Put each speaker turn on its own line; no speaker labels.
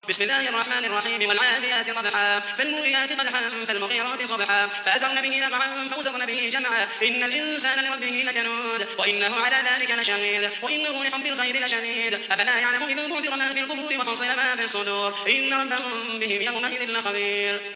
بسم الله الرحمن الرحيم والعاديات ضبحا فالموريات قدحا فالمغيرات صبحا فأثرن به نقعا فوسطن به جمعا إن الإنسان لربه لكنود وإنه على ذلك لشهيد وإنه لحب الخير لشديد أفلا يعلم إذا بعثر ما في القبور وحصل ما في الصدور إن ربهم بهم يومئذ لخبير.